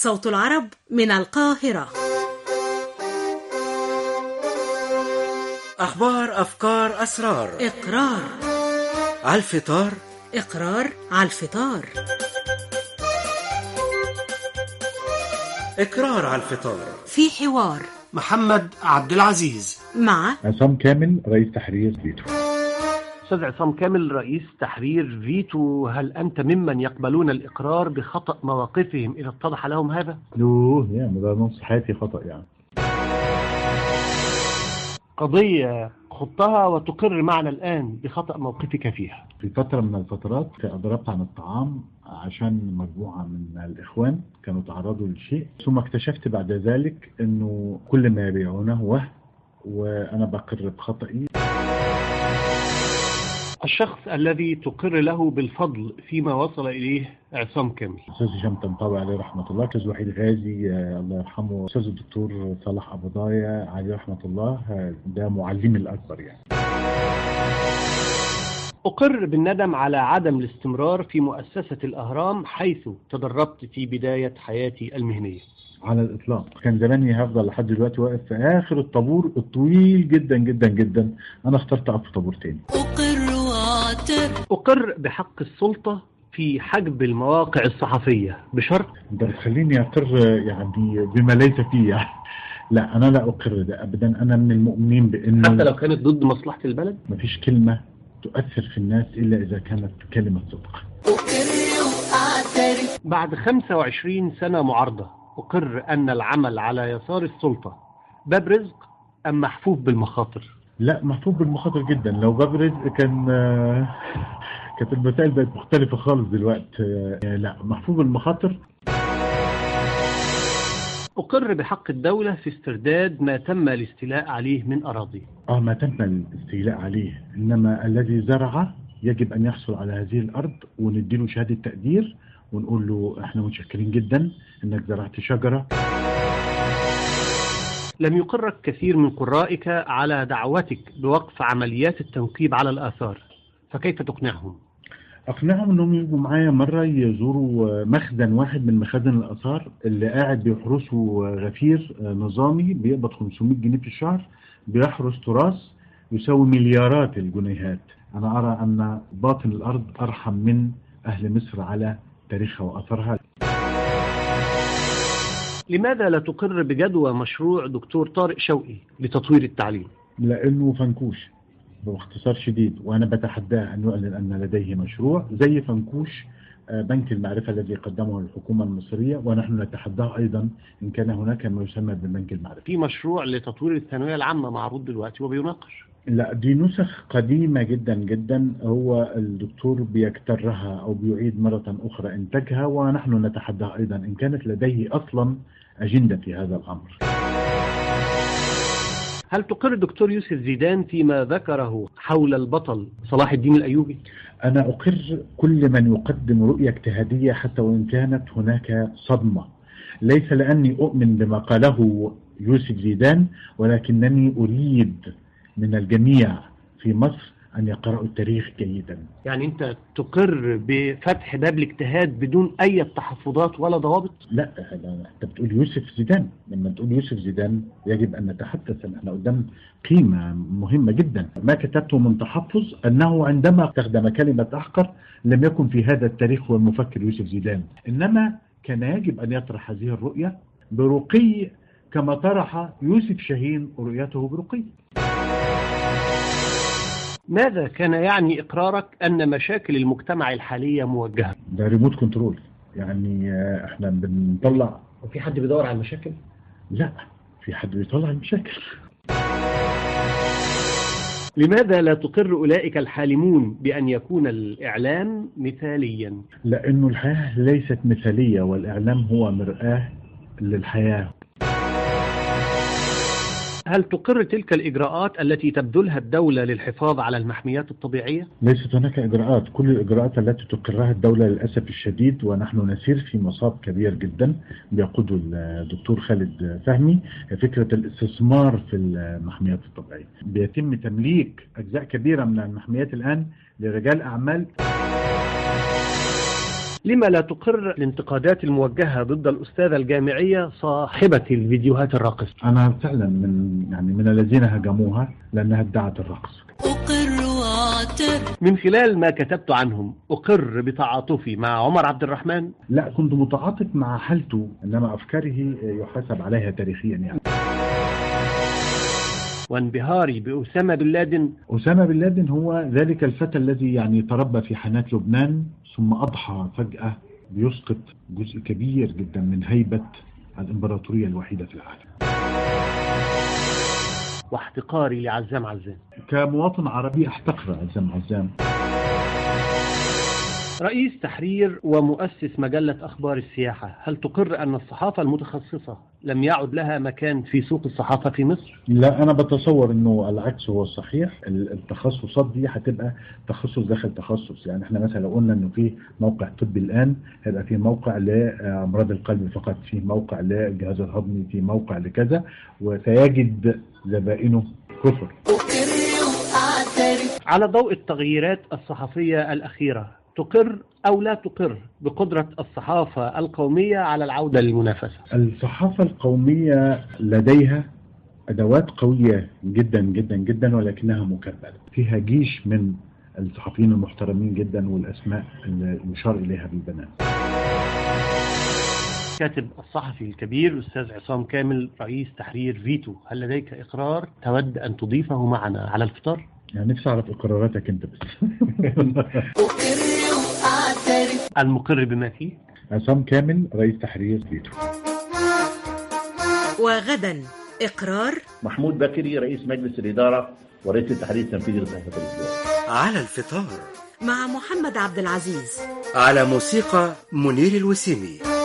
صوت العرب من القاهرة. أخبار، أفكار، أسرار. إقرار على الفطار. إقرار على الفطار. إقرار على الفطار. في حوار محمد عبد العزيز مع عصام كامل رئيس تحرير فيتو. أستاذ عصام كامل رئيس تحرير فيتو، هل أنت ممن يقبلون الإقرار بخطأ مواقفهم إذا اتضح لهم هذا؟ يعني ده نص حياتي خطأ يعني. قضية خضتها وتقر معنا الآن بخطأ موقفك فيها. في فترة من الفترات أضربت عن الطعام عشان مجموعة من الإخوان كانوا تعرضوا لشيء، ثم اكتشفت بعد ذلك أنه كل ما يبيعونه وهم، وأنا بقر بخطئي. الشخص الذي تقر له بالفضل فيما وصل إليه عصام كامل أستاذ هشام طنطاوي عليه رحمة الله، أستاذ وحيد غازي الله يرحمه، أستاذ الدكتور صالح أبو ضايع عليه رحمة الله، ده معلمي الأكبر يعني. أقر بالندم على عدم الاستمرار في مؤسسة الأهرام حيث تدربت في بداية حياتي المهنية. على الإطلاق كان زماني هفضل لحد دلوقتي واقف في آخر الطابور الطويل جدا جدا جدا، أنا اخترت أقف في طابور تاني. أقر بحق السلطة في حجب المواقع الصحفية بشرط. أنت بتخليني أقر يعني بما ليس فيه يعني. لا أنا لا أقر ده أبدا، أنا من المؤمنين بأنه حتى لو كانت ضد مصلحة البلد مفيش كلمة تؤثر في الناس إلا إذا كانت كلمة صدق. بعد 25 سنة معارضة أقر أن العمل على يسار السلطة باب رزق أم محفوف بالمخاطر؟ لا، محفوف بالمخاطر جدا. لو باب رزق كانت المسائل بقت مختلفة خالص دلوقتي. لا، محفوف بالمخاطر. أقر بحق الدولة في استرداد ما تم الاستيلاء عليه من أراضي. ما تم الاستيلاء عليه، إنما الذي زرع يجب أن يحصل على هذه الأرض ونديله شهادة تقدير ونقول له احنا متشكرين جدا انك زرعت شجرة. لم يقرك كثير من قرائك على دعوتك بوقف عمليات التنقيب على الآثار، فكيف تقنعهم؟ أقنعهم أنهم يجوا معايا مرة يزوروا مخزن واحد من مخازن الآثار اللي قاعد بيحرسه غفير نظامي بيقبض 500 جنيه في الشهر، بيحرس تراث يساوي مليارات الجنيهات. أنا أرى أن باطن الأرض أرحم من أهل مصر على تاريخها وأثرها. لماذا لا تقر بجدوى مشروع دكتور طارق شوقي لتطوير التعليم؟ لأنه فنكوش باختصار شديد، وأنا بتحداه أن يعلن أن لديه مشروع زي فنكوش بنك المعرفة الذي قدمه الحكومة المصرية، ونحن نتحداه أيضا إن كان هناك ما يسمى ببنك المعرفة. في مشروع لتطوير الثانوية العامة معروض دلوقتي وبيناقش. لا، دي نسخ قديمة جدا جدا، هو الدكتور بيكترها أو بيعيد مرة أخرى إنتاجها، ونحن نتحداه أيضا إن كانت لديه أصلا أجندة في هذا الأمر. هل تقر الدكتور يوسف زيدان فيما ذكره حول البطل صلاح الدين الأيوبي؟ أنا أقر كل من يقدم رؤية اجتهادية حتى وإن كانت هناك صدمة، ليس لأني أؤمن بما قاله يوسف زيدان، ولكنني أريد من الجميع في مصر أن يقرأوا التاريخ جيدا. يعني أنت تقر بفتح باب الاجتهاد بدون أي تحفظات ولا ضوابط؟ لا، أنت بتقول يوسف زيدان، لما تقول يوسف زيدان يجب أن نتحدث أن احنا قدام قيمة مهمة جدا. ما كتبته من تحفظ أنه عندما استخدم كلمة أحقر لم يكن في هذا التاريخ والمفكر يوسف زيدان، إنما كان يجب أن يطرح هذه الرؤية برقي كما طرح يوسف شاهين رؤيته برقي. ماذا كان يعني إقرارك أن مشاكل المجتمع الحالية موجهة؟ ده ريموت كنترول، يعني احنا بنطلع. وفي حد بيدور على المشاكل؟ لا، في حد بيطلع المشاكل. لماذا لا تقر أولئك الحالمون بأن يكون الإعلام مثاليا؟ لأنه الحياة ليست مثالية، والإعلام هو مرآة للحياة. هل تقر تلك الإجراءات التي تبذلها الدولة للحفاظ على المحميات الطبيعية؟ ليست هناك إجراءات، كل الإجراءات التي تقرها الدولة للأسف الشديد، ونحن نسير في مصاب كبير جدا بيقوده الدكتور خالد فهمي، فكرة الاستثمار في المحميات الطبيعية. بيتم تمليك أجزاء كبيرة من المحميات الآن لرجال أعمال. لما لا تقر الانتقادات الموجهة ضد الأستاذة الجامعية صاحبة الفيديوهات الراقصة؟ أنا فعلا من الذين هجموها لأنها ادعت الرقص. أقر وأعترف. من خلال ما كتبت عنهم أقر بتعاطفي مع عمر عبد الرحمن؟ لا، كنت متعاطف مع حالته، إنما أفكاره يحاسب عليها تاريخيا يعني. وانبهاري بأسامة بن لادن؟ أسامة بن لادن هو ذلك الفتى الذي يعني تربى في حانات لبنان ثم أضحى فجأة بيسقط جزء كبير جدا من هيبة الإمبراطورية الوحيدة في العالم. واحتقاري لعزام عزام. كمواطن عربي أحتقر عزام عزام. رئيس تحرير ومؤسس مجلة أخبار السياحة، هل تقر أن الصحافة المتخصصة لم يعد لها مكان في سوق الصحافة في مصر؟ لا، أنا بتصور أنه العكس هو الصحيح. التخصصات دي هتبقى تخصص داخل تخصص. يعني احنا مثلا لو قلنا أنه في موقع طبي الآن، هيبقى في موقع لأمراض القلب فقط، في موقع للجهاز الهضمي، في موقع لكذا، وسيجد زبائنه كثر. على ضوء التغييرات الصحفية الأخيرة، تقر أو لا تقر بقدرة الصحافة القومية على العودة للمنافسة؟ الصحافة القومية لديها أدوات قوية جدا جدا جدا، ولكنها مكبلة. فيها جيش من الصحفيين المحترمين جدا والأسماء اللي يشار إليها بالبنان. كاتب الصحفي الكبير الأستاذ عصام كامل رئيس تحرير فيتو، هل لديك إقرار تود أن تضيفه معنا على الفطار؟ يعني نفسي أعرف إقراراتك أنت بس. المقر بما فيه عصام كامل رئيس تحرير فيتو. وغدا إقرار محمود بكري رئيس مجلس الإدارة ورئيس التحرير التنفيذي لصحيفة الأسبوع. على الفطار مع محمد عبد العزيز. على موسيقى منير الوسيمي.